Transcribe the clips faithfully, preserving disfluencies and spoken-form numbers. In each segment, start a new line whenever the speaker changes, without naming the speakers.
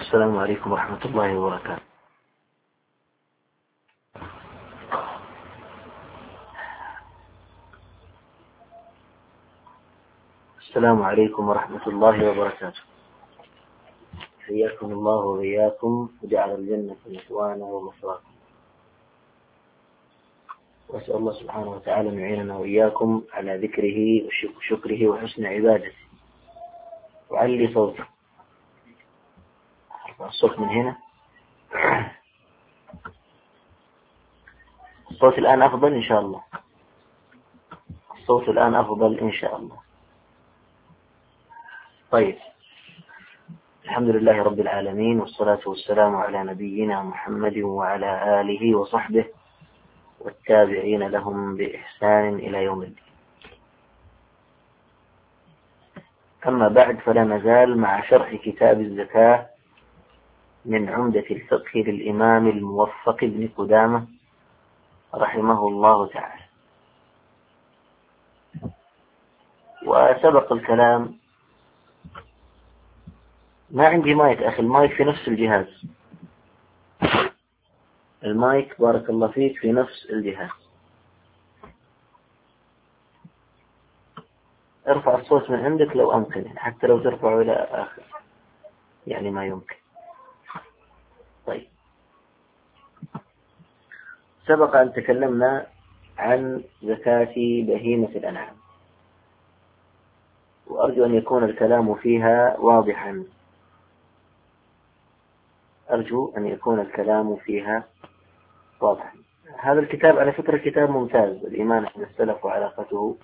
السلام عليكم ورحمة الله وبركاته. السلام عليكم ورحمة الله وبركاته. حياكم الله وإياكم وجعل الجنة مثوانا ومثواكم، وأسأل الله سبحانه وتعالى أن يعيننا وإياكم على ذكره وشكره وحسن عبادته. وعلي صوتي، الصوت من هنا. الصوت الآن أفضل إن شاء الله. الصوت الآن أفضل إن شاء الله. طيب، الحمد لله رب العالمين، والصلاة والسلام على نبينا محمد وعلى آله وصحبه والتابعين لهم بإحسان إلى يوم الدين. أما بعد، فلا نزال مع شرح كتاب الزكاة من عمدة الفقه للإمام الموفق بن قدامة رحمه الله تعالى. وسبق الكلام. ما عندي مايك أخي، المايك في نفس الجهاز. المايك بارك الله فيك في نفس الجهاز. ارفع الصوت من عندك لو أمكن، حتى لو ترفعه إلى آخر يعني ما يمكن. طيب، سبق أن تكلمنا عن زكاة بهيمة الأنعام، وأرجو أن يكون الكلام فيها واضحا. أرجو أن يكون الكلام فيها واضحا. هذا الكتاب على فكرة كتاب ممتاز، الإيمان عند السلف وعلاقته.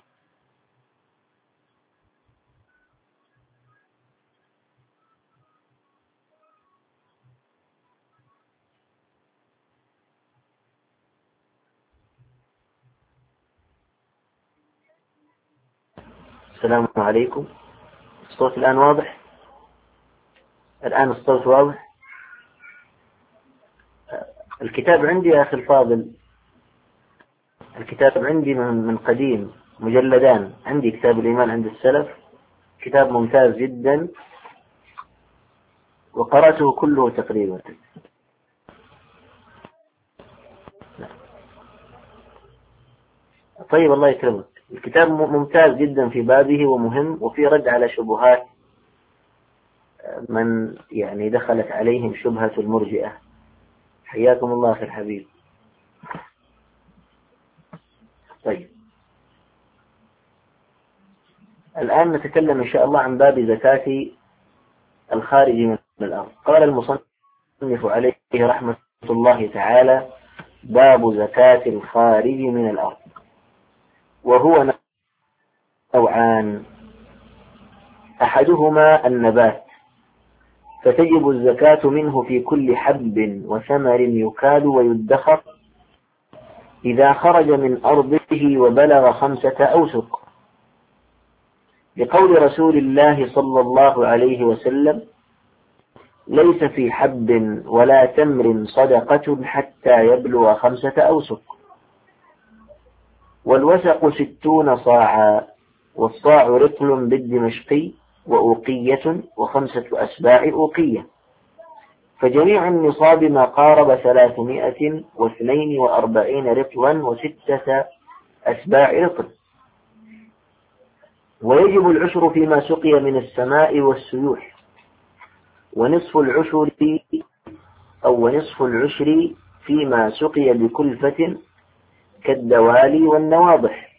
السلام عليكم. الصوت الآن واضح؟ الآن الصوت واضح؟ الكتاب عندي يا أخي الفاضل، الكتاب عندي من قديم، مجلدان. عندي كتاب الإيمان عند السلف، كتاب ممتاز جدا، وقرأته كله تقريبا. طيب، الله يكرمك. الكتاب ممتاز جدا في بابه ومهم، وفي رد على شبهات من يعني دخلت عليهم شبهة المرجئة. حياكم الله أخي الحبيب. طيب، الآن نتكلم إن شاء الله عن باب زكاة الخارج من الأرض. قال المصنف عليه رحمة الله تعالى: باب زكاة الخارج من الأرض، وهو نوعان: أحدهما النبات، فتجب الزكاة منه في كل حب وثمر يكال ويدخر إذا خرج من أرضه وبلغ خمسة أوسق، لقول رسول الله صلى الله عليه وسلم: ليس في حب ولا تمر صدقة حتى يبلغ خمسة أوسق. والوسق ستون صاعا، والصاع رطل بالدمشقي وأوقية وخمسة أسباع أوقية، فجميع النصاب ما قارب ثلاثمائة واثنين وأربعين رطلا وستة أسباع رطل. ويجب العشر فيما سقي من السماء والسيوح، ونصف العشر أو ونصف العشر فيما سقي بكلفة كالدوالي والنواضح.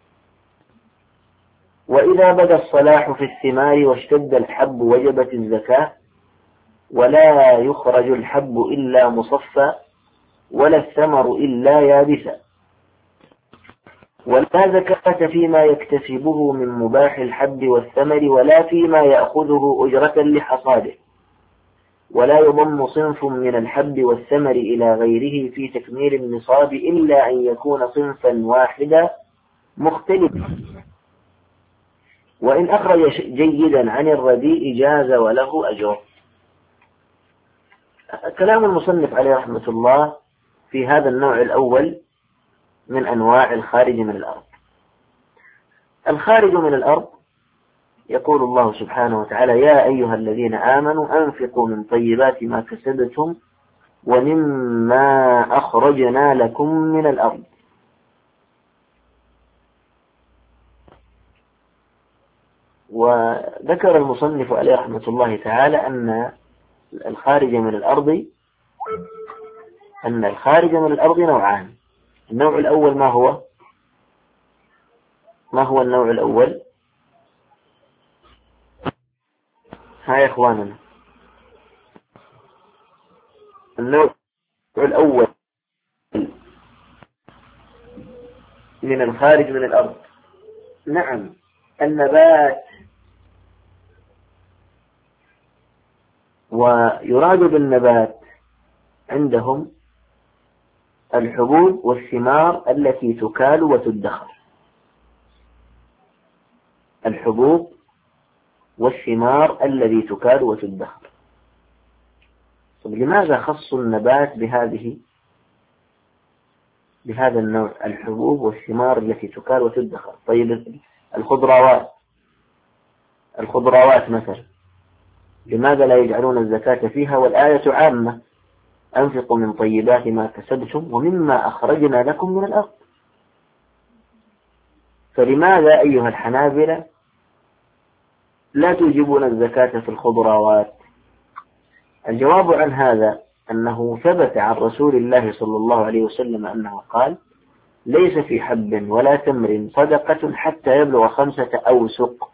وإذا بدا الصلاح في الثمار واشتد الحب وجبت الزكاة، ولا يخرج الحب إلا مصفى ولا الثمر إلا يابسا. ولا زكاة فيما يكتسبه من مباح الحب والثمر، ولا فيما يأخذه أجرة لحصاده. ولا يضم صنف من الحب والثمر إلى غيره في تكميل النصاب إلا أن يكون صنفا واحدا مختلفا، وإن أخرج جيدا عن الرديء جاز وله أجر. كلام المصنف عليه رحمة الله في هذا النوع الأول من أنواع الخارج من الأرض. الخارج من الأرض يقول الله سبحانه وتعالى: يا أيها الذين آمنوا أنفقوا من طيبات ما كسبتم ومما أخرجنا لكم من الأرض. وذكر المصنف عليه رحمة الله تعالى أن الخارج من الأرض أن الخارج من الأرض نوعان. النوع الأول ما هو ما هو النوع الأول؟ ها يا إخواننا، النوع الأول من الخارج من الأرض، نعم، النبات. ويراد بالنبات عندهم الحبوب والثمار التي تكال وتدخر. الحبوب والثمار الذي تكال وتدخر. طيب لماذا خصوا النبات بهذه بهذا النوع، الحبوب والثمار التي تكال وتدخر؟ طيب الخضروات الخضروات مثلا، لماذا لا يجعلون الزكاة فيها والآية عامة: أنفقوا من طيبات ما كسبتم ومما أخرجنا لكم من الأرض؟ فلماذا أيها الحنابلة لا توجبون الزكاة في الخضروات؟ الجواب عن هذا أنه ثبت عن رسول الله صلى الله عليه وسلم أنه قال: ليس في حب ولا تمر صدقة حتى يبلغ خمسة أوسق.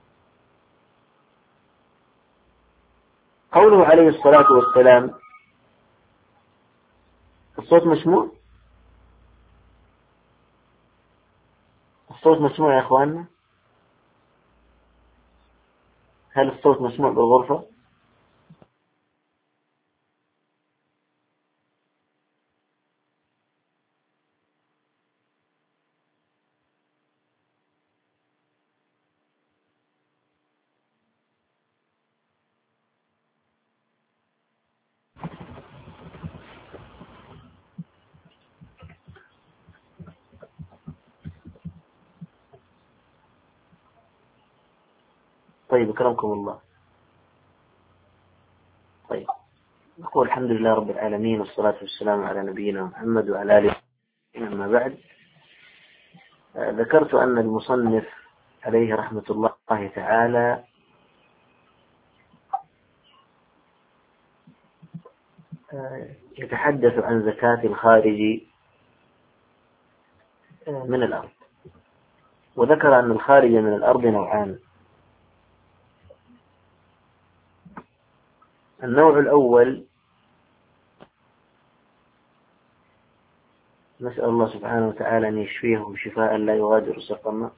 قوله عليه الصلاة والسلام، الصوت مسموع؟ الصوت مسموع يا أخواننا؟ هل الصوت مسموع بالغرفة؟ طيب أكرمكم الله. طيب نقول الحمد لله رب العالمين، والصلاة والسلام على نبينا محمد وعلى آله. أما بعد، ذكرت أن المصنف عليه رحمة الله تعالى يتحدث عن زكاة الخارج من الأرض، وذكر أن الخارج من الأرض نوعان. النوع الأول نسأل الله سبحانه وتعالى أن يشفيه شفاء لا يغادر سقما،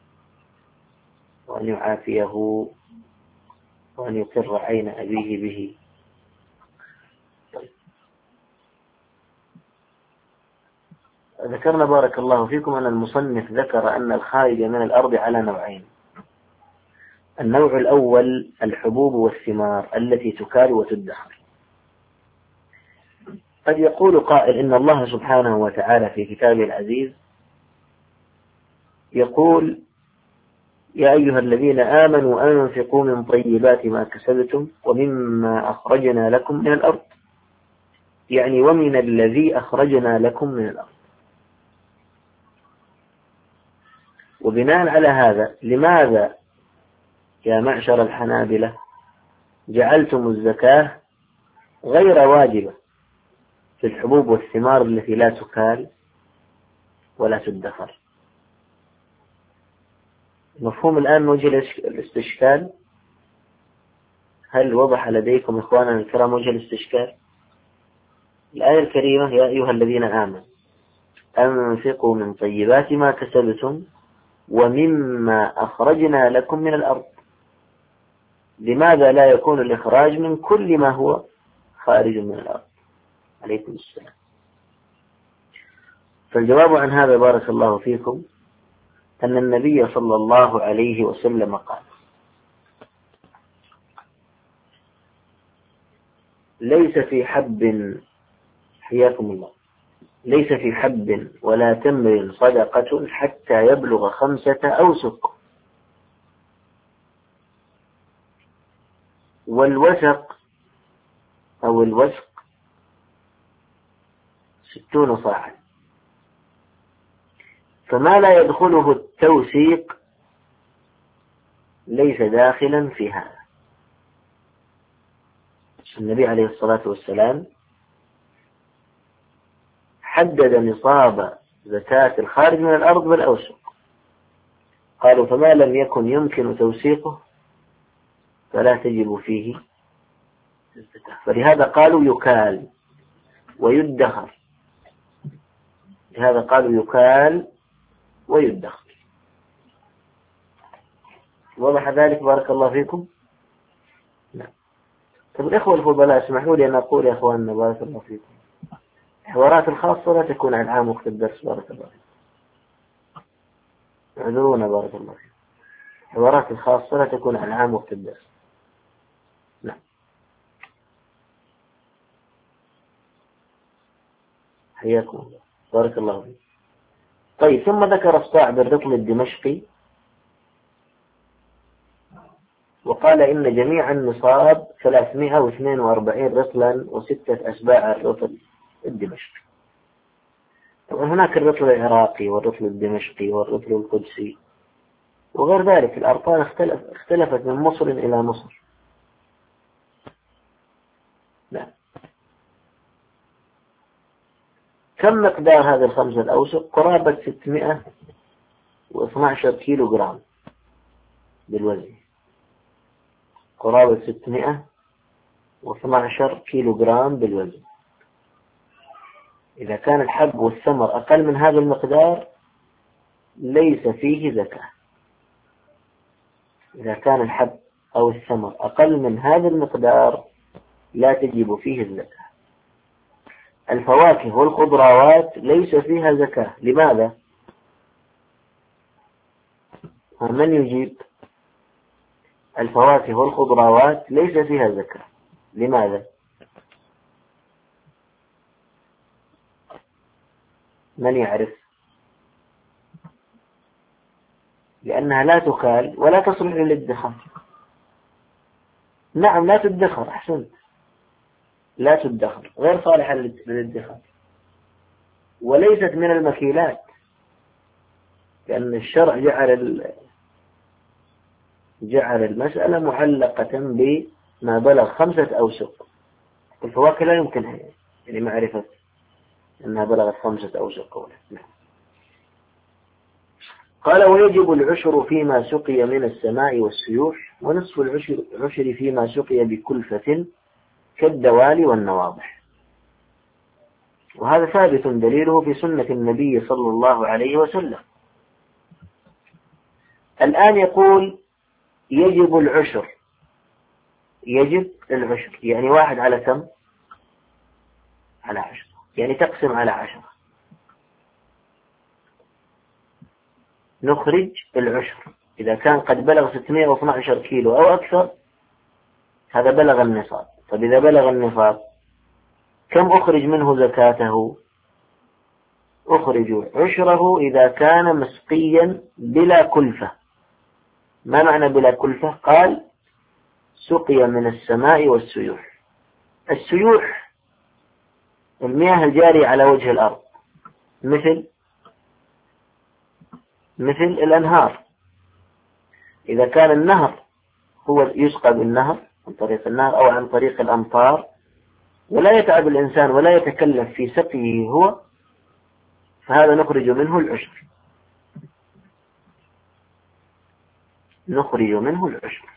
وأن يعافيه، وأن يقر عين أبيه به. طيب. ذكرنا بارك الله فيكم أن المصنف ذكر أن الخارج من الأرض على نوعين. النوع الأول الحبوب والثمار التي تكال وتدخر. قد يقول قائل إن الله سبحانه وتعالى في كتابه العزيز يقول: يا أيها الذين آمنوا أنفقوا من طيبات ما كسبتم ومما أخرجنا لكم من الأرض، يعني ومن الذي أخرجنا لكم من الأرض. وبناء على هذا، لماذا يا معشر الحنابلة جعلتم الزكاة غير واجبة في الحبوب والثمار التي لا تكال ولا تدخر؟ مفهوم الآن وجه الاستشكال؟ هل وضح لديكم إخواننا الكرام وجه الاستشكال؟ الآية الكريمة: يا أيها الذين آمنوا أنفقوا من طيبات ما كسبتم ومما أخرجنا لكم من الأرض. لماذا لا يكون الإخراج من كل ما هو خارج من الأرض؟ عليكم السلام. فالجواب عن هذا بارك الله فيكم أن النبي صلى الله عليه وسلم قال: ليس في حب، حياكم الله، ليس في حب ولا تمر صدقة حتى يبلغ خمسة أوسق. والوسق أو الوسق ستون صاعا، فما لا يدخله التوثيق ليس داخلا في هذا. النبي عليه الصلاة والسلام حدد نصاب زكاة الخارج من الأرض بالأوسق، قالوا فما لم يكن يمكن توثيقه فلا تجب فيه الزكاة، فلهذا قالوا يكال ويدخر، لهذا قالوا يكال ويدخر. وضح ذلك؟ بارك الله فيكم. نعم. طب الإخوة الفضلاء اسمحوا لي أن أقول يا أخواننا بارك الله فيكم، الحوارات الخاصة لا تكون على العام وقت الدرس، بارك الله فيكم، اعذرونا بارك الله فيكم، الحوارات الخاصة لا تكون على العام وقت الدرس. نعم. حياكم الله بارك الله فيكم. طيب، ثم ذكر الصاعب الرطل الدمشقي وقال إن جميع النصاب ثلاثمائة واثنين وأربعين رطلا وستة أسباع الرطل الدمشقي. طبعا هناك الرطل العراقي والرطل الدمشقي والرطل القدسي وغير ذلك، الأرطال اختلف اختلفت من مصر إلى مصر. لا. كم مقدار هذه الخمسة الأوسق؟ قرابة ستمائة واثني عشر كيلو جرام بالوزن، قرابة ستمائة واثني عشر كيلو جرام بالوزن. إذا كان الحب والثمر أقل من هذا المقدار ليس فيه زكاة. إذا كان الحب أو الثمر أقل من هذا المقدار لا تجب فيه الزكاة. الفواكه والخضروات ليس فيها زكاة. لماذا؟ من يجيب؟ الفواكه والخضروات ليس فيها زكاة. لماذا؟ من يعرف؟ لأنها لا تكال ولا تصلح للادخار. نعم لا تدخر، أحسنت، لا تدخر، غير صالحة للادخار، وليست من المكيلات، لأن الشرع جعل جعل المسألة معلقة بما بلغ خمسة أوسق. الفواكه لا يمكن يعني معرفة أنها بلغت خمسة أوسق قولا. قال ويجب العشر فيما سقي من السماء والسيوح، ونصف العشر عشر فيما سقي بكلفة كالدوال والنواضح. وهذا ثابت دليله في سنة النبي صلى الله عليه وسلم. الآن يقول يجب العشر، يجب العشر يعني واحد على كم؟ على عشرة، يعني تقسم على عشرة. نخرج العشر إذا كان قد بلغ ستمائة واثني عشر كيلو أو أكثر، هذا بلغ النصاب. طب إذا بلغ النصاب كم أخرج منه زكاته؟ أخرج عشره إذا كان مسقيا بلا كلفة. ما معنى بلا كلفة؟ قال سقي من السماء والسيوح. السيوح المياه الجارية على وجه الأرض، مثل مثل الأنهار. إذا كان النهر هو يسقى بالنهر عن طريق النهر أو عن طريق الأمطار ولا يتعب الإنسان ولا يتكلف في سقيه هو، فهذا نخرج منه العشر، نخرج منه العشر،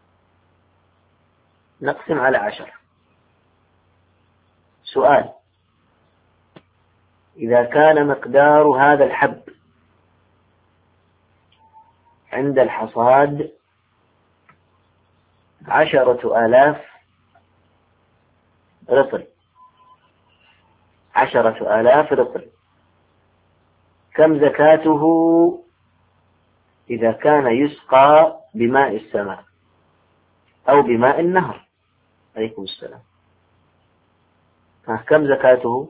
نقسم على عشر. سؤال: إذا كان مقدار هذا الحب عند الحصاد عشرة آلاف رطل، عشرة آلاف رطل، كم زكاته إذا كان يسقى بماء السماء أو بماء النهر؟ عليكم السلام. كم زكاته؟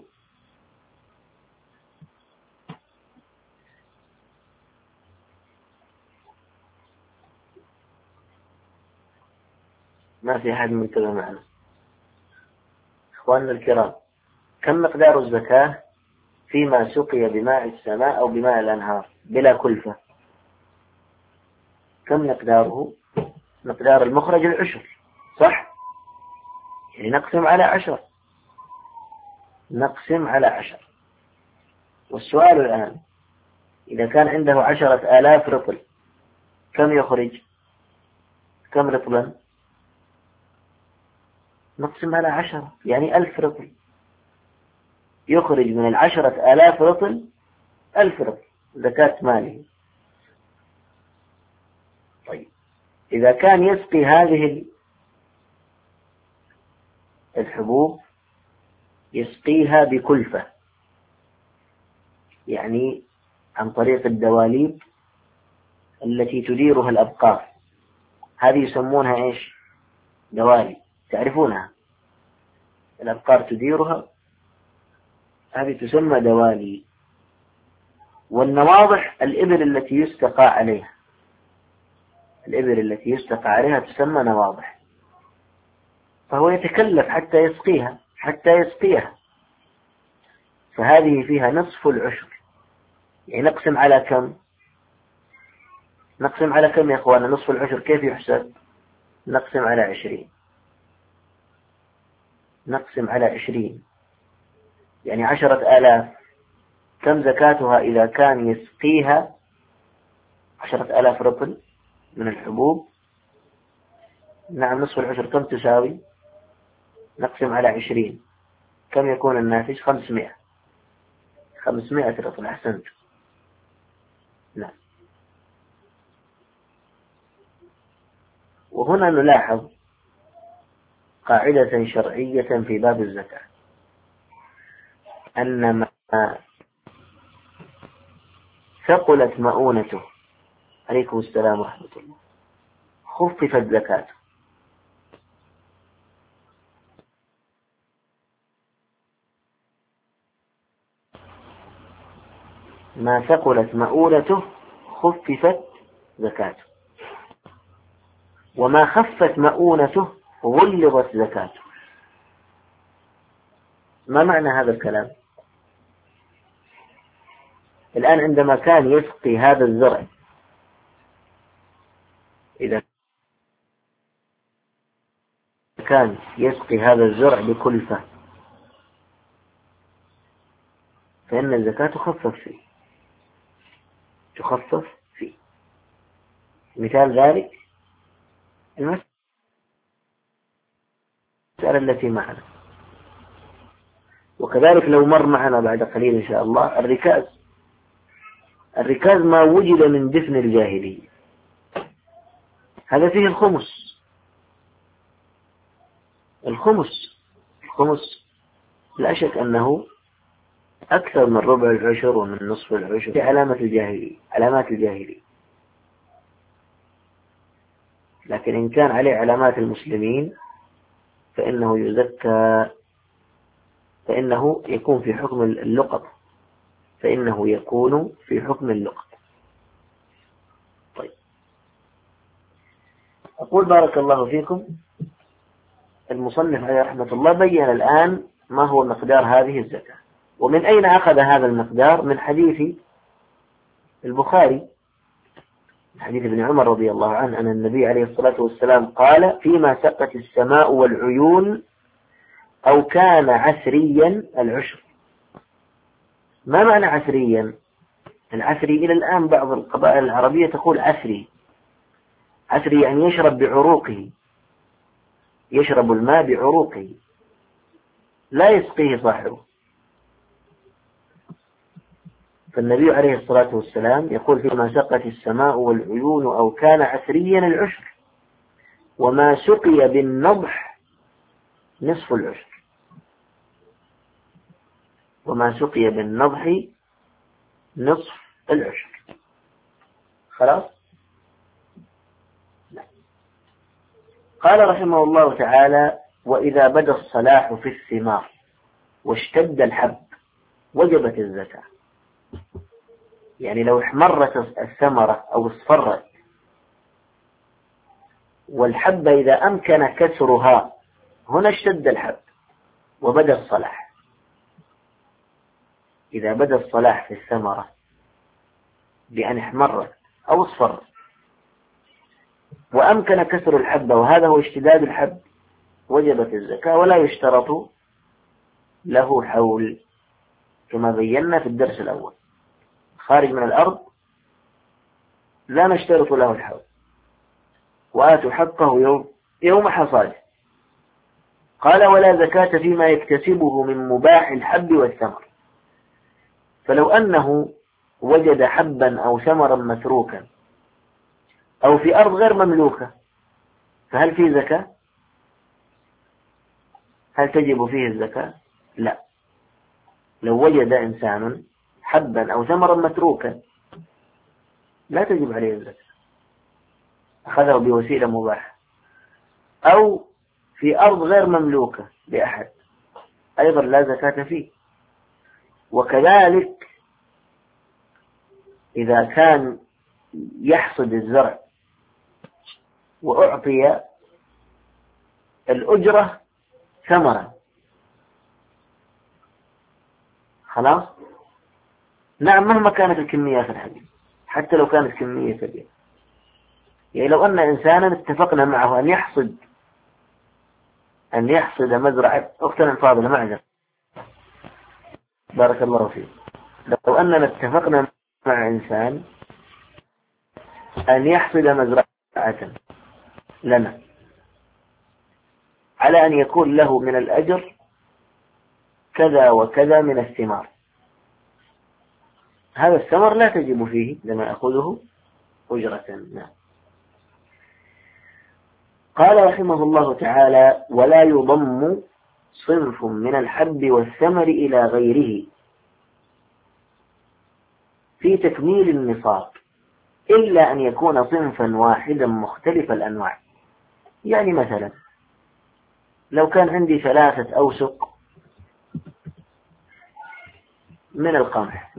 ما ما في أحد منتبه معنا. إخواننا الكرام، كم مقدار الزكاة فيما سقي بماء السماء أو بماء الأنهار بلا كلفة؟ كم مقداره؟ مقدار المخرج العشر، صح؟ يعني نقسم على عشر، نقسم على عشر. والسؤال الآن، إذا كان عنده عشرة آلاف رطل كم يخرج؟ كم رطلا؟ نقسم على عشرة، يعني ألف رطل. يخرج من العشرة آلاف رطل ألف رطل زكاة ماله. طيب، إذا كان يسقي هذه الحبوب يسقيها بكلفة، يعني عن طريق الدواليب التي تديرها الأبقار، هذه يسمونها إيش؟ دوالي، تعرفونها، الأبقار تديرها، هذه تسمى دوالي. والنواضح الإبل التي يستقى عليها، الإبل التي يستقى عليها تسمى نواضح. فهو يتكلف حتى يسقيها، حتى يسقيها، فهذه فيها نصف العشر. يعني نقسم على كم؟ نقسم على كم يا أخوانا؟ نصف العشر كيف يحسب؟ نقسم على عشرين، نقسم على عشرين، يعني عشرة آلاف. كم زكاتها إذا كان يسقيها عشرة آلاف رطل من الحبوب؟ نعم، نصف العشر كم تساوي؟ نقسم على عشرين، كم يكون الناتج؟ خمسمائة، خمسمائة رطل. أحسنت. نعم. وهنا نلاحظ قاعدة شرعية في باب الزكاة، أن ما ثقلت مؤونته، عليكم السلام ورحمة الله، خففت زكاته. ما ثقلت مؤونته خففت زكاته، وما خفت مؤونته غلظت زكاته. ما معنى هذا الكلام؟ الآن عندما كان يسقي هذا الزرع، إذا كان يسقي هذا الزرع بكلفة فإن الزكاة تخفف فيه، تخفف فيه. مثال ذلك المسألة التي معنا، وكذلك لو مر معنا بعد قليل إن شاء الله الركاز. الركاز ما وجد من دفن الجاهلية، هذا فيه الخمس. الخمس الخمس لا شك أنه أكثر من ربع العشر ومن نصف العشر، في علامة الجاهلية، علامات الجاهلية. لكن إن كان عليه علامات المسلمين فإنه يزكى، فإنه يكون في حكم اللقط، فإنه يكون في حكم اللقط. طيب، أقول بارك الله فيكم، المصنف عليه رحمة الله بين الآن ما هو مقدار هذه الزكاة. ومن أين أخذ هذا المقدار؟ من حديث البخاري، حديث ابن عمر رضي الله عنه أن النبي عليه الصلاة والسلام قال: فيما سقت السماء والعيون أو كان عسريا العشر. ما معنى عسريا؟ العسري إلى الآن بعض القبائل العربية تقول عسري. عسري يعني يشرب بعروقه، يشرب الماء بعروقه، لا يسقيه صاحبه. فالنبي عليه الصلاة والسلام يقول: فيما سقت السماء والعيون أو كان عسريا العشر، وما سقي بالنضح نصف العشر. وما سقي بالنضح نصف العشر. خلاص؟ لا. قال رحمه الله تعالى: وإذا بدا الصلاح في الثمار واشتد الحب وجبت الزكاة. يعني لو احمرت الثمرة أو اصفرت والحبة إذا أمكن كسرها هنا اشتد الحب وبدأ الصلاح. إذا بدأ الصلاح في الثمرة بأن احمرت أو اصفرت وأمكن كسر الحبة وهذا هو اشتداد الحب وجبت الزكاة، ولا يشترط له حول كما بينا في الدرس الأول. خارج من الأرض لا نشترط له الحول، وآتوا حقه يوم, يوم حصاده. قال ولا زكاة فيما يكتسبه من مباح الحب والثمر. فلو أنه وجد حبا أو ثمرا متروكا أو في أرض غير مملوكة فهل فيه زكاة؟ هل تجب فيه الزكاة؟ لا. لو وجد إنسان حبا أو ثمرا متروكا لا تجب عليه الزكاة، أخذه بوسيلة مباحة، أو في أرض غير مملوكة لأحد أيضا لا زكاة فيه. وكذلك إذا كان يحصد الزرع وأعطي الأجرة ثمرا خلاص، نعم مهما كانت الكمية في الحديث حتى لو كانت كمية كبيرة. يعني لو أن إنسانا اتفقنا معه أن يحصد أن يحصد مزرعة أختنا الفاضلة معنا بارك الله فيك، لو أننا اتفقنا مع إنسان أن يحصد مزرعة لنا على أن يكون له من الأجر كذا وكذا من الثمار، هذا الثمر لا تجب فيه لما يأخذه أجرة. نعم. قال رحمه الله تعالى ولا يضم صنف من الحب والثمر إلى غيره في تكميل النصاب إلا أن يكون صنفا واحدا مختلف الأنواع. يعني مثلا لو كان عندي ثلاثة أوسق من القمح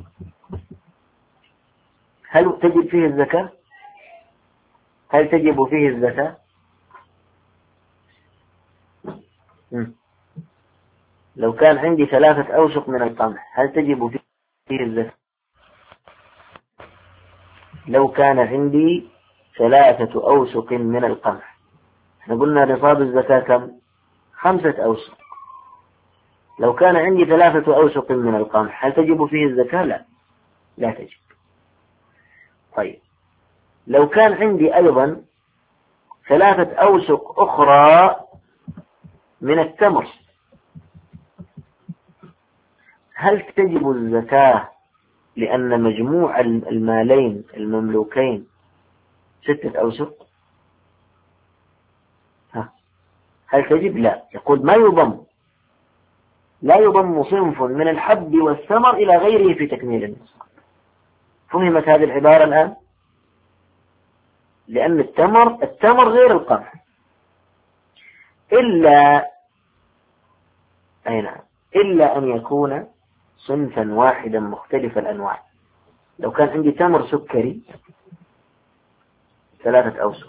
هل تجب فيه الزكاة؟ هل تجب فيه الزكاة؟ لو كان عندي ثلاثة أوسق من القمح هل تجب فيه الزكاة؟ لو كان عندي ثلاثة أوسق من القمح، احنا قلنا نصاب الزكاة كم؟ خمسة أوسق. لو كان عندي ثلاثة أوسق من القمح هل تجب فيه الزكاة؟ لا، لا تجب. طيب لو كان عندي أيضا ثلاثة أوسق أخرى من التمر هل تجب الزكاة لأن مجموع المالين المملوكين ستة أوسق؟ ها. هل تجب؟ لا. يقول ما يضم لا يضم صنف من الحب والثمر إلى غيره في تكميل النصاب. فهمت هذه العبارة الآن؟ لأن التمر التمر غير القمح إلا أي نعم إلا أن يكون صنفا واحدا مختلف الأنواع. لو كان عندي تمر سكري ثلاثة أوسق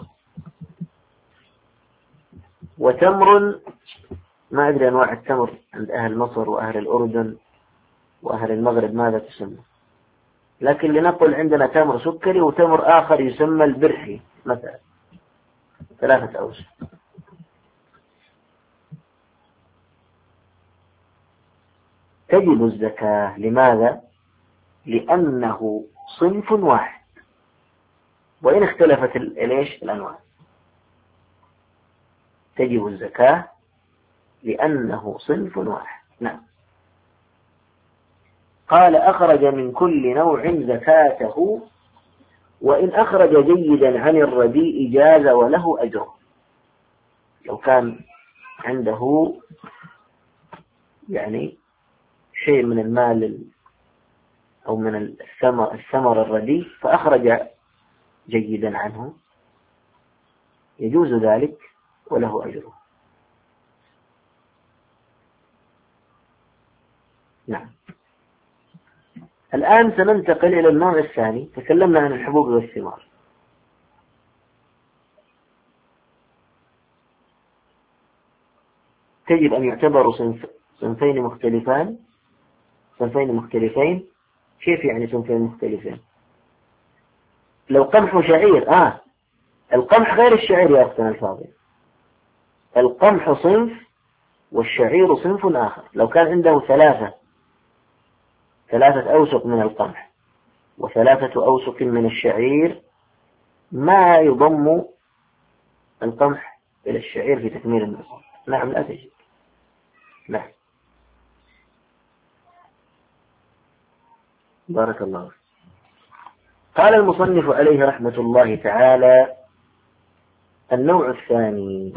وتمر ما أدري أنواع التمر عند أهل مصر وأهل الأردن وأهل المغرب ماذا تسمى، لكن لنقل عندنا تمر سكري وتمر آخر يسمى البرحي مثلا ثلاثة أوسق. تجب الزكاة. لماذا؟ لأنه صنف واحد وإن اختلفت الإيش الأنواع. تجب الزكاة لأنه صنف واحد. نعم. قال أخرج من كل نوع زكاته وإن أخرج جيدا عن الرديء جاز وله أجر. لو كان عنده يعني شيء من المال أو من الثمر, الثمر الرديء فأخرج جيدا عنه يجوز ذلك وله أجره. نعم. الآن سننتقل إلى النوع الثاني. تكلمنا عن الحبوب والثمار. تجب أن يعتبروا صنف صنفين مختلفان صنفين مختلفين. كيف يعني صنفين مختلفين؟ لو قمح وشعير آه القمح غير الشعير يا أختنا الفاضل، القمح صنف والشعير صنف آخر. لو كان عنده ثلاثة ثلاثة أوسق من القمح وثلاثة أوسق من الشعير ما يضم القمح إلى الشعير في تكميل النصاب. نعم لا تجد. نعم بارك الله. قال المصنف عليه رحمة الله تعالى: النوع الثاني،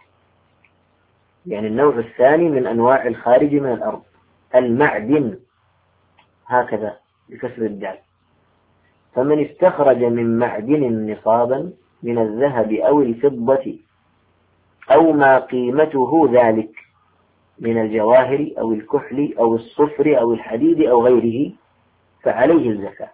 يعني النوع الثاني من أنواع الخارج من الأرض، المعدن، هكذا بكسر الدال. فمن استخرج من معدن نصابا من الذهب أو الفضة أو ما قيمته ذلك من الجواهر أو الكحل أو الصفر أو الحديد أو غيره فعليه الزكاة،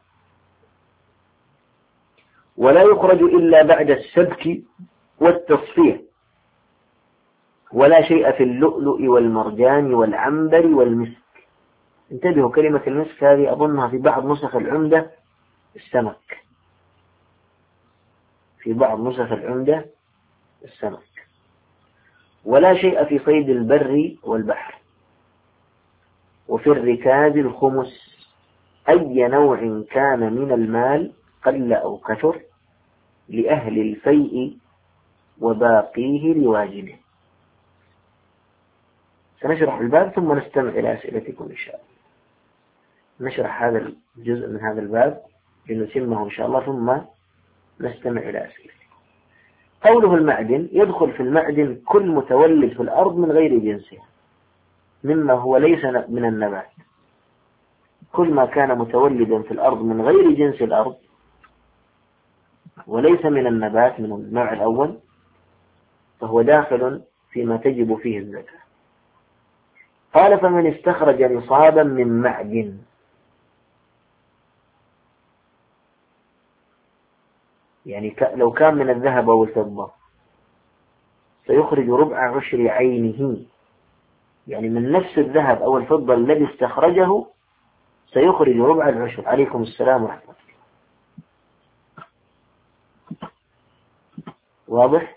ولا يخرج إلا بعد السبك والتصفية، ولا شيء في اللؤلؤ والمرجان والعنبر والمسك. انتبهوا، كلمة المسك هذه أظنها في بعض نسخ العمدة السمك، في بعض نسخ العمدة السمك. ولا شيء في صيد البر والبحر. وفي الركاز الخمس، أي نوع كان من المال قل أو كثر لأهل الفيء وباقيه لواجبه. سنشرح الباب ثم نستمع إلى أسئلتكم إن شاء الله. نشرح هذا الجزء من هذا الباب لنتمه إن شاء الله ثم نستمع إلى أسئلتكم. قوله المعدن، يدخل في المعدن كل متولد في الأرض من غير جنسها مما هو ليس من النبات. كل ما كان متولدا في الأرض من غير جنس الأرض وليس من النبات من النوع الأول فهو داخل فيما تجب فيه الزكاة. قال: فمن استخرج نصابا من معدن، يعني لو كان من الذهب أو الفضة سيخرج ربع عشر عينه، يعني من نفس الذهب أو الفضة الذي استخرجه سيخرج ربع العشر. عليكم السلام ورحمة الله. واضح؟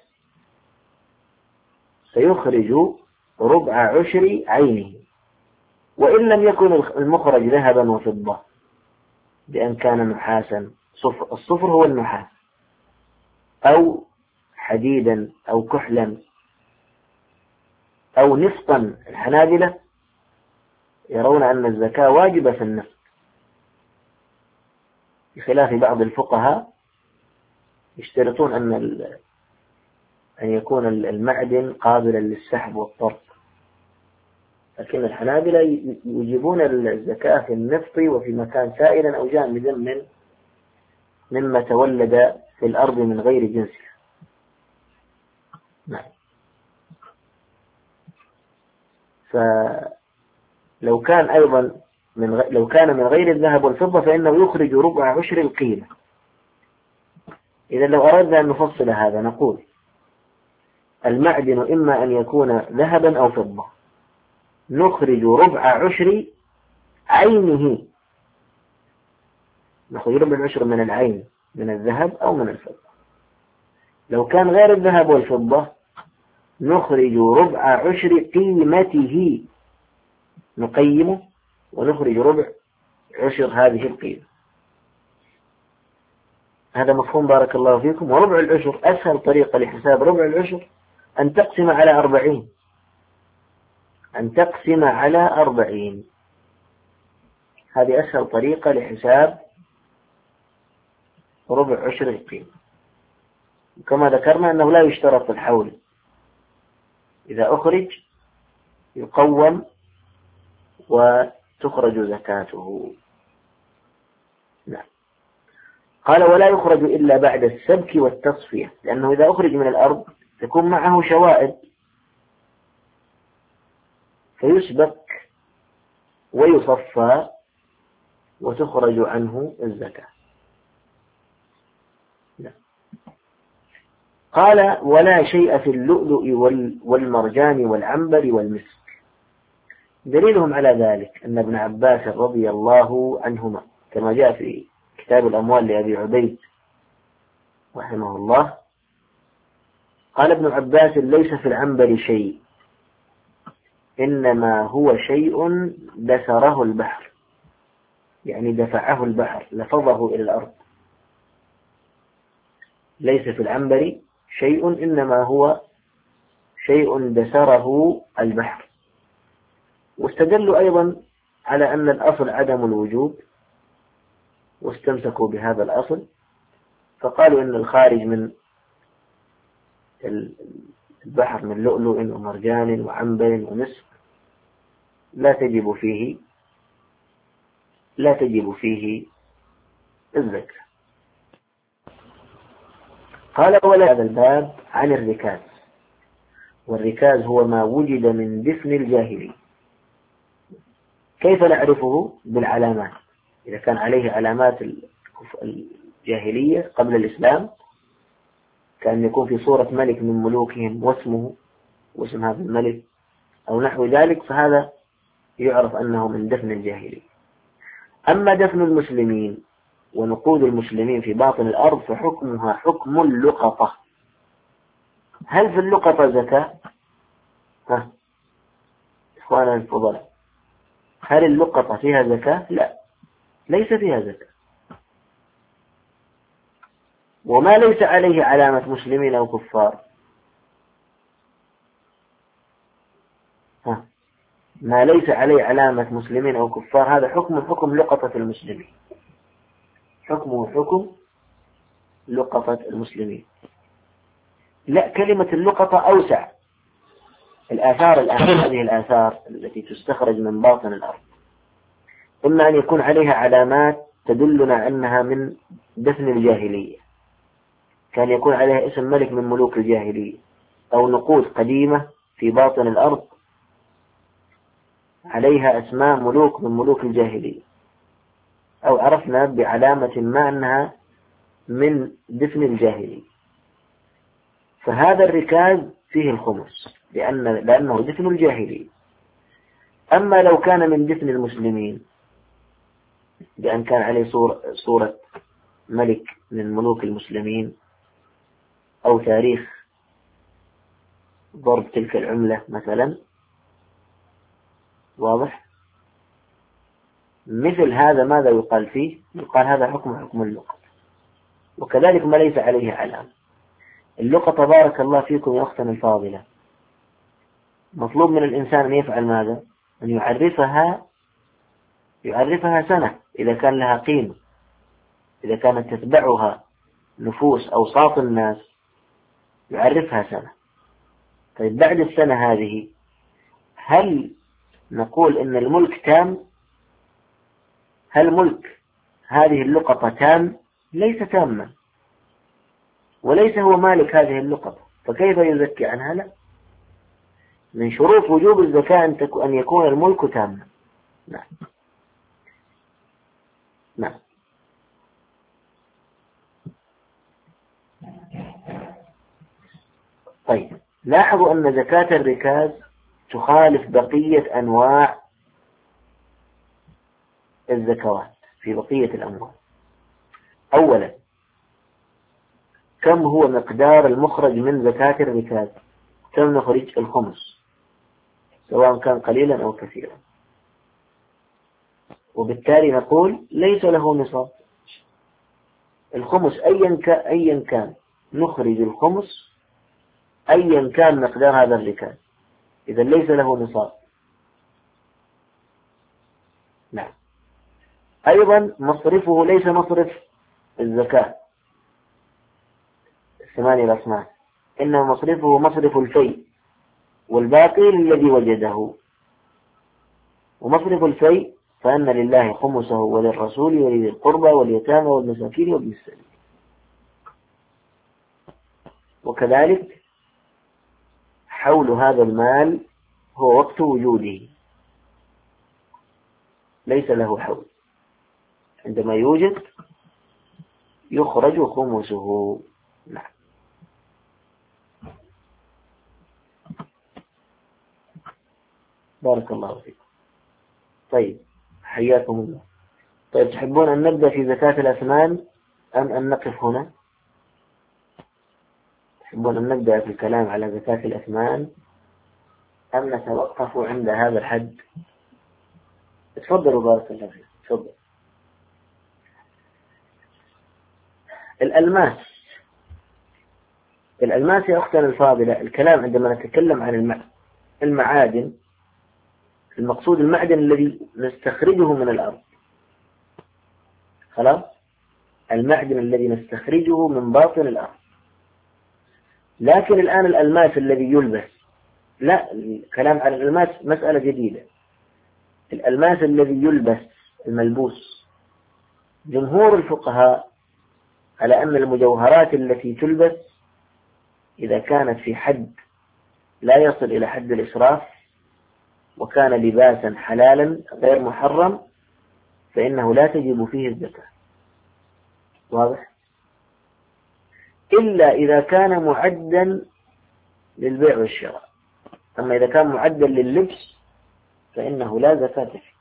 سيخرج ربع عشر عينه، وإن لم يكن المخرج ذهبا وفضة بأن كان نحاسا، صفر، الصفر هو النحاس، أو حديدا أو كحلا أو نفطا. الحنابلة يرون أن الزكاة واجبة في النفط بخلاف بعض الفقهاء يشترطون أن أن يكون المعدن قابلا للسحب والطرد، لكن الحنابلة يجيبون الزكاة في النفط وفي مكان سائل أو جامد من مما تولد في الأرض من غير جنسها. نعم. فلو كان أيضا من غ... لو كان من غير الذهب والفضة فإنه يخرج ربع عشر القيمة. إذا لو أردنا أن نفصل هذا نقول: المعدن إما أن يكون ذهبا أو فضة، نخرج ربع عشر عينه، نخرج ربع العشر من العين من الذهب أو من الفضة. لو كان غير الذهب والفضة نخرج ربع عشر قيمته، نقيمه ونخرج ربع عشر هذه القيمة. هذا مفهوم بارك الله فيكم. وربع العشر أسهل طريقة لحساب ربع العشر أن تقسم على أربعين، أن تقسم على أربعين، هذه أسهل طريقة لحساب ربع عشر القيمة. كما ذكرنا أنه لا يشترط الحول، إذا أخرج يقوم وتخرج زكاته. نعم. قال: ولا يخرج إلا بعد السبك والتصفية، لأنه إذا أخرج من الأرض تكون معه شوائب فيسبك ويصفى وتخرج عنه الزكاة. نعم. قال ولا شيء في اللؤلؤ والمرجان والعنبر والمسك. دليلهم على ذلك أن ابن عباس رضي الله عنهما كما جاء في كتاب الأموال لأبي عبيد رحمه الله قال ابن عباس ليس في العنبر شيء إنما هو شيء دسره البحر، يعني دفعه البحر لفظه إلى الأرض. ليس في العنبر شيء إنما هو شيء دسره البحر. واستدلوا أيضا على أن الأصل عدم الوجود واستمسكوا بهذا الأصل، فقالوا إن الخارج من البحر من لؤلؤ ومرجان وعنبر ومسك لا تجب فيه لا تجب فيه الزكاة. قال ولا هذا الباب عن الركاز، والركاز هو ما وجد من دفن الجاهلي. كيف نعرفه؟ بالعلامات. إذا كان عليه علامات الجاهلية قبل الإسلام كأن يكون في صورة ملك من ملوكهم واسمه واسم هذا الملك أو نحو ذلك، فهذا يعرف أنه من دفن الجاهلي. أما دفن المسلمين ونقود المسلمين في باطن الأرض فحكمها حكم اللقطة. هل في اللقطة زكاة؟ ها إخوانا الفضلاء، هل اللقطة فيها زكاة؟ لا، ليس فيها زكاة. وما ليس عليه علامة مسلمين أو كفار، ها ما ليس عليه علامة مسلمين أو كفار هذا حكم حكم لقطة المسلمين، حكمه حكم لقطة المسلمين. لا، كلمة اللقطة أوسع. الآثار الآن هذه الآثار التي تستخرج من باطن الأرض إما أن يكون عليها علامات تدلنا أنها من دفن الجاهلية، كان يكون عليها اسم ملك من ملوك الجاهلية، أو نقود قديمة في باطن الأرض عليها أسماء ملوك من ملوك الجاهلية، أو عرفنا بعلامة ما أنها من دفن الجاهلية، فهذا الركاز فيه الخمس لأن لأنه دفن الجاهلية. أما لو كان من دفن المسلمين بأن كان عليه صورة, صورة ملك من ملوك المسلمين أو تاريخ ضرب تلك العملة مثلا، واضح؟ مثل هذا ماذا يقال فيه؟ يقال هذا حكم حكم اللقطة. وكذلك ما ليس عليه علامة. اللقطة بارك الله فيكم يا أختنا الفاضلة، مطلوب من الإنسان أن يفعل ماذا؟ أن يعرفها يعرفها سنة إذا كان لها قيمة، إذا كانت تتبعها نفوس أوساط الناس يعرفها سنة. طيب بعد السنة هذه هل نقول إن الملك تام؟ هل ملك هذه اللقطة تام؟ ليس تاما، وليس هو مالك هذه اللقطة، فكيف يزكي عنها؟ لا، من شروط وجوب الزكاة أن يكون الملك تاما. نعم نعم. طيب لاحظوا أن زكاة الركاز تخالف بقية أنواع الزكوات في بقية الأموال. أولا، كم هو مقدار المخرج من زكاة الركاز؟ كم نخرج؟ الخمس، سواء كان قليلا أو كثيرا، وبالتالي نقول ليس له نصاب. الخمس أيا كان نخرج الخمس أيا كان مقدار هذا الركاز، إذا ليس له نصاب. نعم. أيضا مصرفه ليس مصرف الزكاة الثمانية الأصناف، إنما مصرفه مصرف الفيء، والباقي الذي وجده. ومصرف الفيء فأن لله خمسه وللرسول ولذي القربى واليتامى والمساكين وابن السبيل. وكذلك حول هذا المال هو وقت وجوده، ليس له حول، عندما يوجد يخرج خمسه. نعم. بارك الله فيكم. طيب حياكم الله. طيب تحبون أن نبدأ في زكاة الأثمان أم أن نقف هنا؟ تحبون أن نبدأ في الكلام على زكاة الأثمان أم نتوقف عند هذا الحد؟ تفضلوا بارك الله فيكم. تفضل. الألماس، الألماس يا أختنا الفاضلة، الكلام عندما نتكلم عن المعادن المقصود المعدن الذي نستخرجه من الأرض، خلاص، المعدن الذي نستخرجه من باطن الأرض. لكن الآن الألماس الذي يلبس، لا، الكلام عن الألماس مسألة جديدة. الألماس الذي يلبس الملبوس، جمهور الفقهاء على أن المجوهرات التي تلبس إذا كانت في حد لا يصل إلى حد الإسراف وكان لباسا حلالا غير محرم فإنه لا تجب فيه الزكاة. واضح؟ إلا إذا كان معدا للبيع والشراء. أما إذا كان معدا لللبس فإنه لا زكاة فيه.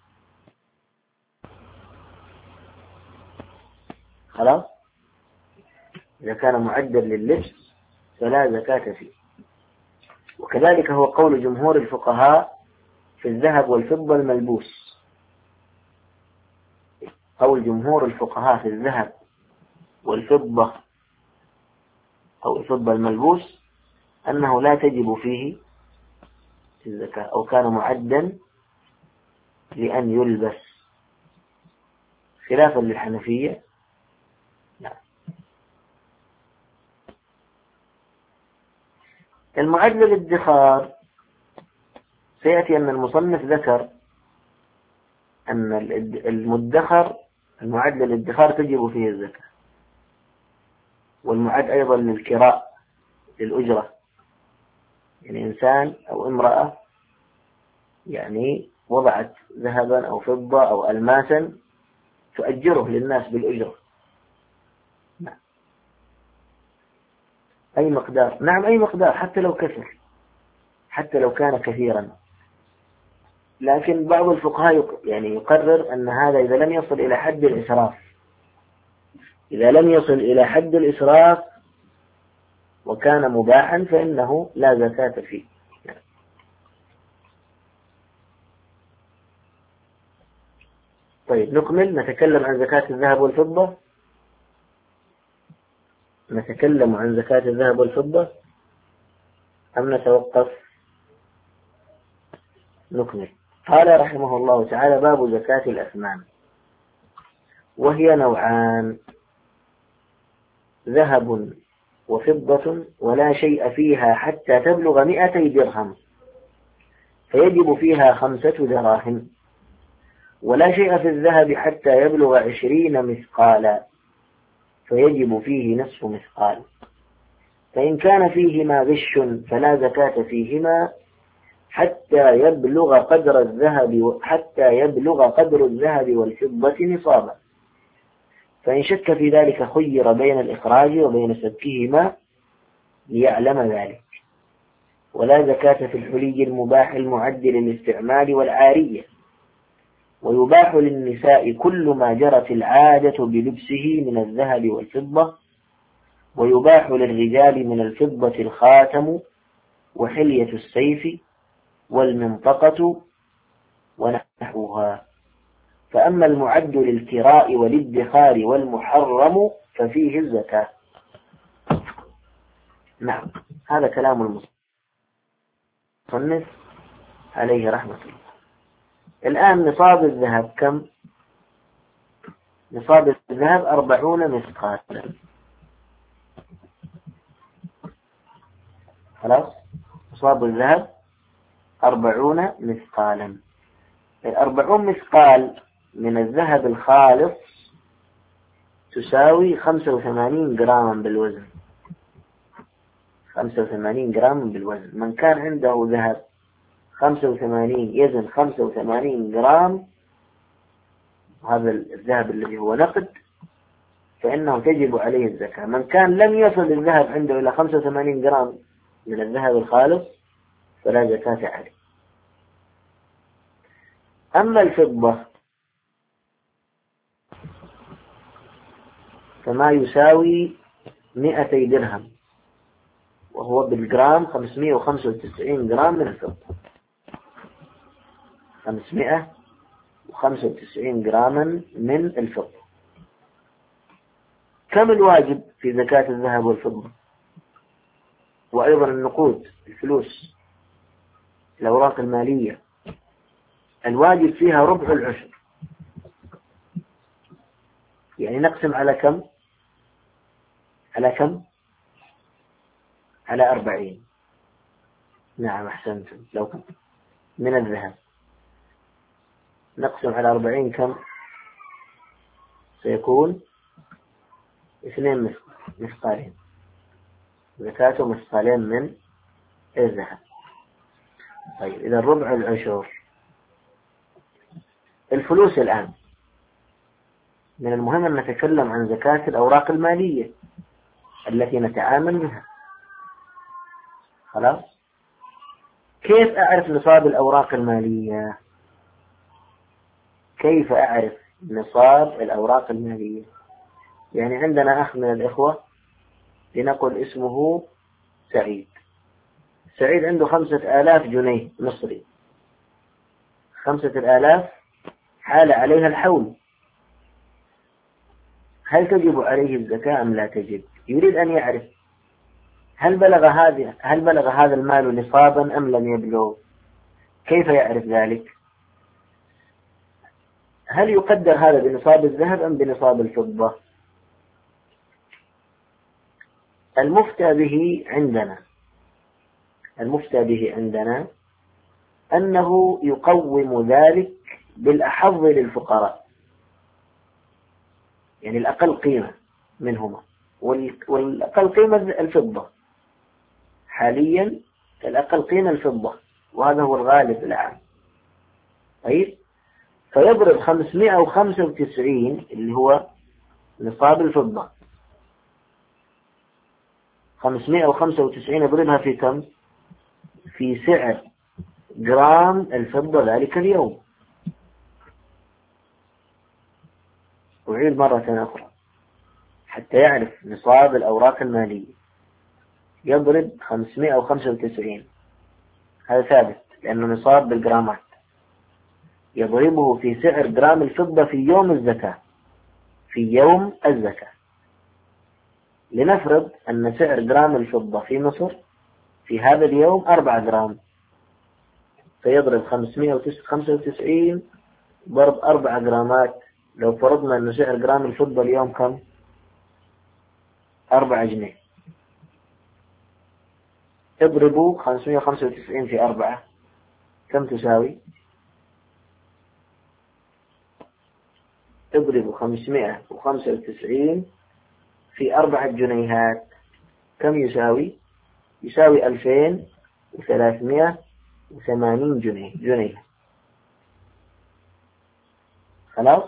خلاص؟ إذا كان معدا لللبس فلا زكاة فيه. وكذلك هو قول جمهور الفقهاء في الذهب والفضة الملبوس. قول جمهور الفقهاء في الذهب والفضة أو الفضة الملبوس أنه لا تجب فيه الزكاة، أو كان معدا لأن يلبس، خلافا للحنفية. لا. المعد للادخار، سيأتي أن المصنف ذكر أن المدخر المعد للادخار تجب فيه الزكاة، والمعد أيضا للكراء للأجرة، يعني إنسان أو امرأة يعني وضعت ذهبا أو فضة أو ألماسا تؤجره للناس بالأجرة. نعم. أي مقدار، نعم أي مقدار، حتى لو كثر، حتى لو كان كثيرا. لكن بعض الفقهاء يعني يقرر أن هذا إذا لم يصل إلى حد الإسراف، إذا لم يصل إلى حد الإسراف وكان مباحا فإنه لا زكاة فيه. طيب نكمل، نتكلم عن زكاة الذهب والفضة. نتكلم عن زكاة الذهب والفضة أم نتوقف؟ نكمل. قال رحمه الله تعالى: باب زكاة الأثمان، وهي نوعان: ذهب وفضة ولا شيء فيها حتى تبلغ مئتي درهم فيجب فيها خمسة دراهم، ولا شيء في الذهب حتى يبلغ عشرين مثقالا فيجب فيه نصف مثقال، فإن كان فيهما غش فلا زكاة فيهما حتى يبلغ قدر الذهب حتى يبلغ قدر الذهب والفضة نصابا، فإن شك في ذلك خير بين الإخراج وبين سبكهما ليعلم ذلك. ولا زكاة في الحلي المباح المعد للاستعمال والعارية، ويباح للنساء كل ما جرت العادة بلبسه من الذهب والفضة، ويباح للرجال من الفضة الخاتم وحلية السيف والمنطقة ونحوها. فأما المعد للكراء والادخار والمحرم ففيه الزكاة. نعم، هذا كلام المصنف عليه رحمة الله. الآن نصاب الذهب كم؟ نصاب الذهب أربعون مثقالا. خلاص، نصاب الذهب أربعون مثقالا. الأربعون مثقال من الذهب الخالص تساوي خمسة وثمانين جراما بالوزن. خمسة وثمانين جراما بالوزن. من كان عنده ذهب خمسة وثمانين يزن خمسة وثمانين جرام، هذا الذهب الذي هو نقد، فإنه تجب عليه الزكاة. من كان لم يصل الذهب عنده إلى خمسة وثمانين جرام من الذهب الخالص فلا زكاة عليه. أما الفضة فما يساوي مئتي درهم، وهو بالجرام خمسمائة وخمسة وتسعين جرام من الفضة، خمسمائة وخمسة وتسعين جراما من الفضة. كم الواجب في زكاة الذهب والفضة وأيضا النقود الفلوس الأوراق المالية؟ الواجب فيها ربع العشر، يعني نقسم على كم؟ على كم؟ على أربعين. نعم أحسنتم. لو من الذهب نقسم على أربعين كم سيكون؟ اثنين مثقالين، زكاته مثقالين من الذهب. طيب إذا ربع العشر. الفلوس الآن من المهم أن نتكلم عن زكاة الأوراق المالية التي نتعامل بها. خلاص، كيف أعرف نصاب الأوراق المالية؟ كيف أعرف نصاب الأوراق المالية؟ يعني عندنا أخ من الإخوة لنقل اسمه سعيد. سعيد عنده خمسة آلاف جنيه مصري، خمسة الآلاف حال عليها الحول، هل تجب عليه الزكاة أم لا تجب؟ يريد أن يعرف هل بلغ هذه هل بلغ هذا المال نصابا أم لم يبلغ. كيف يعرف ذلك؟ هل يقدر هذا بنصاب الذهب أم بنصاب الفضة؟ المفتى به عندنا المفتى به عندنا أنه يقوم ذلك بالأحظ للفقراء، يعني الأقل قيمة منهما، والأقل قيمة الفضة. حاليا الأقل قيمة الفضة، وهذا هو الغالب العام. طيب، فيضرب خمسمائة وخمسة وتسعين اللي هو نصاب الفضة، خمسمائة وخمسة وتسعين يضربها في كم؟ في سعر جرام الفضة ذلك اليوم. أعيد مرة أخرى حتى يعرف نصاب الأوراق المالية. يضرب خمسمائة وخمسة وتسعين، هذا ثابت لأنه نصاب بالجرامات، يضربه في سعر جرام الفضة في يوم الزكاة في يوم الزكاة. لنفرض أن سعر جرام الفضة في مصر في هذا اليوم أربعة جرام، فيضرب خمسمائة وخمسة وتسعين ضرب أربعة جرامات. لو فرضنا أن سعر جرام الفضة اليوم كم؟ أربعة جنيه. اضربوا خمسمائة وخمسة وتسعين في أربعة، كم تساوي؟ اضربوا خمسمائة وخمسة وتسعين في أربعة جنيهات، كم يساوي؟ يساوي ألفين وثلاثمائة وثمانين جنيه جنيه. خلاص،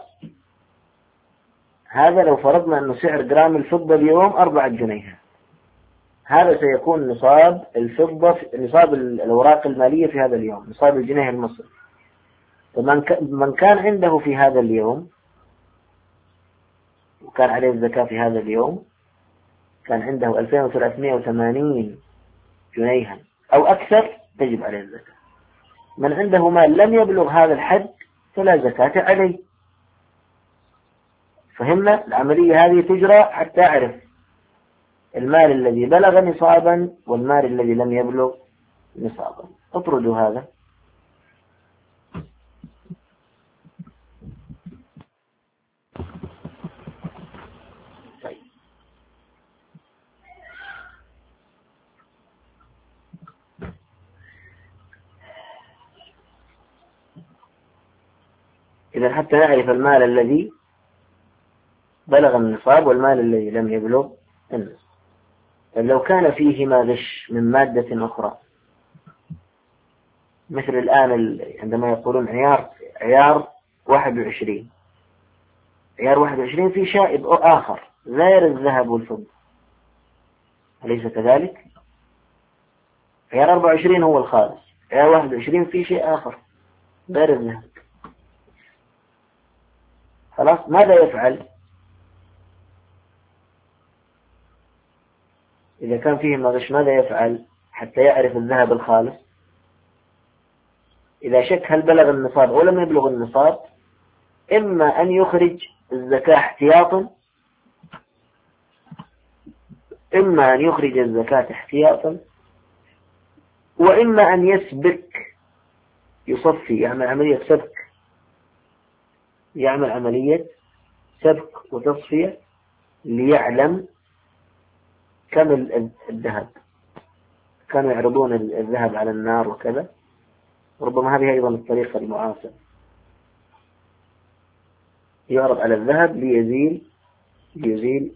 هذا لو فرضنا أنه سعر جرام الفضة اليوم أربعة جنيهات، هذا سيكون نصاب الفضة، نصاب الأوراق المالية في هذا اليوم، نصاب الجنيه المصري. فمن كان عنده في هذا اليوم وكان عليه الزكاة في هذا اليوم، كان عنده ألفين وثلاثمائة وثمانين جنيها أو أكثر، تجب عليه الزكاة. من عنده مال لم يبلغ هذا الحد فلا زكاة عليه. فهمنا العملية هذه تجرى حتى أعرف المال الذي بلغ نصابا والمال الذي لم يبلغ نصابا. اطردوا هذا. طيب، إذا حتى نعرف المال الذي بلغ النصاب والمال الذي لم يبلغ النصاب، لو كان فيهما غش من مادة أخرى، مثل الآن عندما يقولون عيار عيار واحد وعشرين، عيار واحد وعشرين في شائب آخر غير الذهب والفضة، أليس كذلك؟ عيار أربعة وعشرين هو الخالص، عيار واحد وعشرين في شيء آخر غير الذهب. خلاص ماذا يفعل إذا كان فيه غش؟ ماذا يفعل حتى يعرف الذهب الخالص؟ إذا شك هل بلغ النصاب أو لم يبلغ النصاب، إما أن يخرج الزكاة احتياطا، إما أن يخرج الزكاة احتياطا، وإما أن يسبك، يصفي، يعمل عملية سبك، يعمل عملية سبك وتصفية ليعلم كم الذهب. كانوا يعرضون الذهب على النار وكذا، ربما هذه أيضا الطريقة المعاصرة، يعرض على الذهب ليزيل ليزيل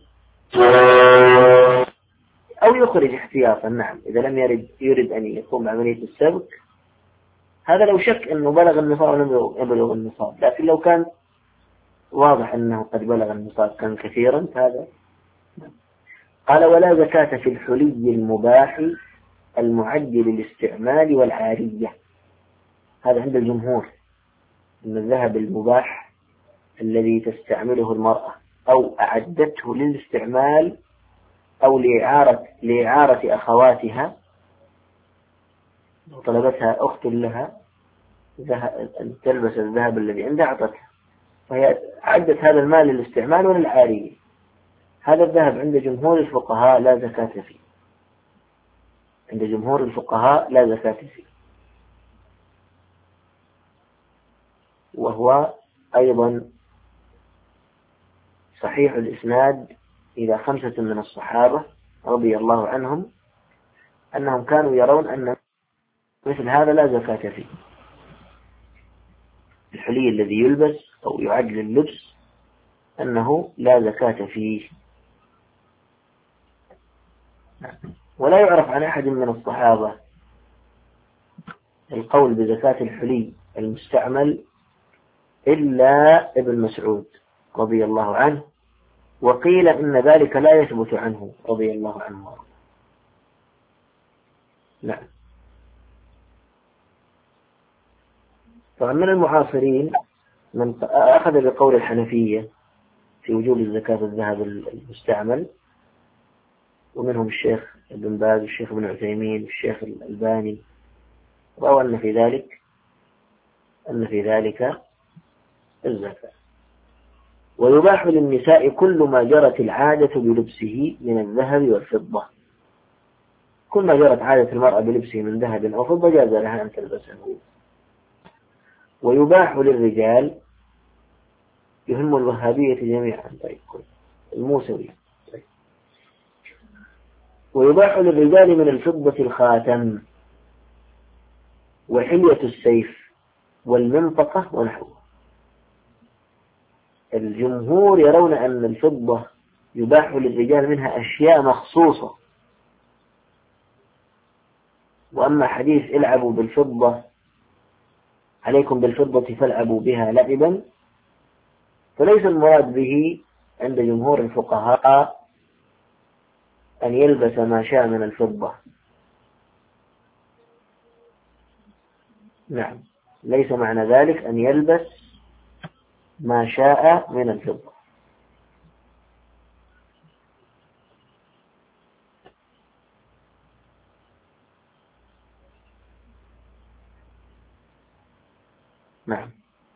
أو يخرج احتياطا. نعم، إذا لم يرد يريد أن يقوم بعملية السبك، هذا لو شك أنه بلغ النصاب أو لم يبلغ النصاب. لكن لو كان واضح أنه قد بلغ النصاب كان كثيرا فهذا. قال: ولا زكاة في الحلي المباح المعد للاستعمال والعارية. هذا عند الجمهور، أن الذهب المباح الذي تستعمله المرأة أو أعدته للاستعمال أو لإعارة, لإعارة أخواتها، طلبتها أخت لها أن تلبس الذهب الذي عندها أعطتها، فهي عدت هذا المال للاستعمال وللعارية. هذا الذهب عند جمهور الفقهاء لا زكاة فيه، عند جمهور الفقهاء لا زكاة فيه. وهو أيضا صحيح الإسناد إلى خمسة من الصحابة رضي الله عنهم أنهم كانوا يرون أن مثل هذا لا زكاة فيه. الحلي الذي يلبس أو يعد لللبس أنه لا زكاة فيه. ولا يعرف عن أحد من الصحابة القول بزكاة الحلي المستعمل إلا ابن مسعود رضي الله عنه، وقيل إن ذلك لا يثبت عنه رضي الله عنه. نعم. طبعا من المعاصرين من أخذ بقول الحنفية في وجوب الزكاة في الذهب المستعمل، ومنهم الشيخ ابن باز والشيخ ابن عثيمين والشيخ الألباني، رأوا أن في ذلك أن في ذلك الزكاة. ويباح للنساء كل ما جرت العادة بلبسه من الذهب والفضة. كل ما جرت عادة المرأة بلبسه من ذهب أو فضة جاز لها أن تلبسه. ويباح للرجال، يهم الوهابية جميعا، طيب الموسوي، طيب. ويباح للرجال من الفضة الخاتم وحلية السيف والمنطقة ونحوه. الجمهور يرون أن الفضة يباح للرجال منها أشياء مخصوصة، وأما حديث العبوا بالفضة عليكم بالفضة فالعبوا بها لعبا، فليس المراد به عند جمهور الفقهاء أن يلبس ما شاء من الفضة. نعم، ليس معنى ذلك أن يلبس ما شاء من الفضة. نعم.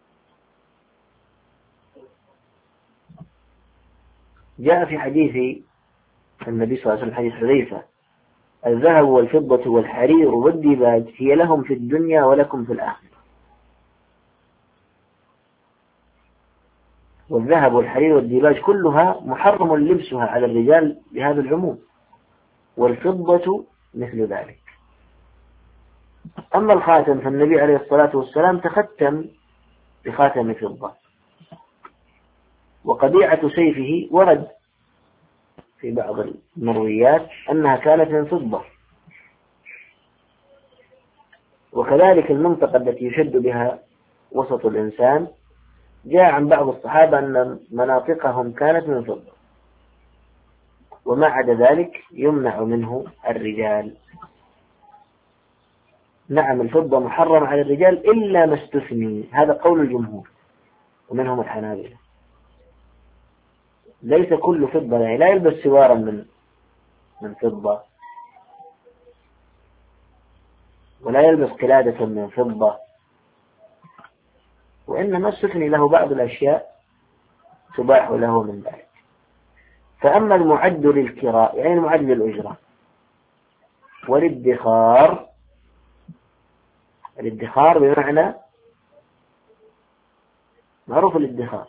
جاء في حديث النبي صلى الله عليه وسلم، حديث حذيفة: الذهب والفضة والحرير والديباج هي لهم في الدنيا ولكم في الآخرة. والذهب والحرير والديباج كلها محرم لبسها على الرجال بهذا العموم، والفضة مثل ذلك. أما الخاتم فالنبي عليه الصلاة والسلام تختم بخاتم فضة، وقبيعة سيفه ورد في بعض المرويات أنها كانت من فضة. وكذلك المنطقة التي يشد بها وسط الإنسان جاء عن بعض الصحابة أن مناطقهم كانت من فضة، وما عدا ذلك يمنع منه الرجال. نعم، الفضة محرم على الرجال إلا ما استثني، هذا قول الجمهور ومنهم الحنابلة. ليس كل فضة، يعني لا يلبس سوارا من من فضة، ولا يلبس قلادة من فضة، وإنما استثني له بعض الأشياء تباح له من ذلك. فأما المعد للكراء يعني المعد للأجرة والادخار، الادخار بمعنى معروف الادخار،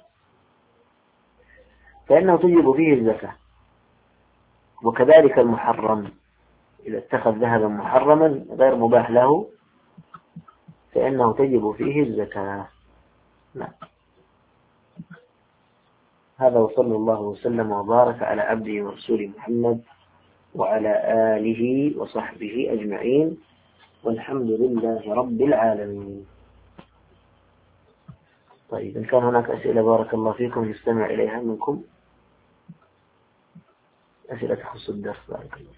فإنه تجب فيه الزكاة. وكذلك المحرم إذا اتخذ ذهبا محرما غير مباح له فإنه تجب فيه الزكاة. نعم. هذا وصلى الله وسلم وبارك على عبده ورسوله محمد وعلى آله وصحبه أجمعين، والحمد لله رب العالمين. طيب، إن كان هناك أسئلة بارك الله فيكم نستمع إليها منكم، أسئلة تخص الدرس بارك الله.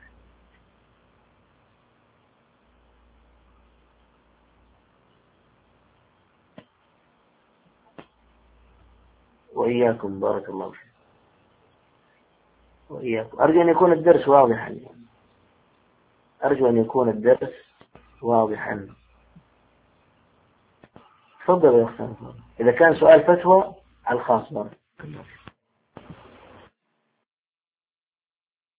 وإياكم بارك الله فيكم وإياكم. أرجو أن يكون الدرس واضحا، أرجو أن يكون الدرس واضحا. تفضل يا أخي، إذا كان سؤال فتوى على الخاص بارك الله فيكم.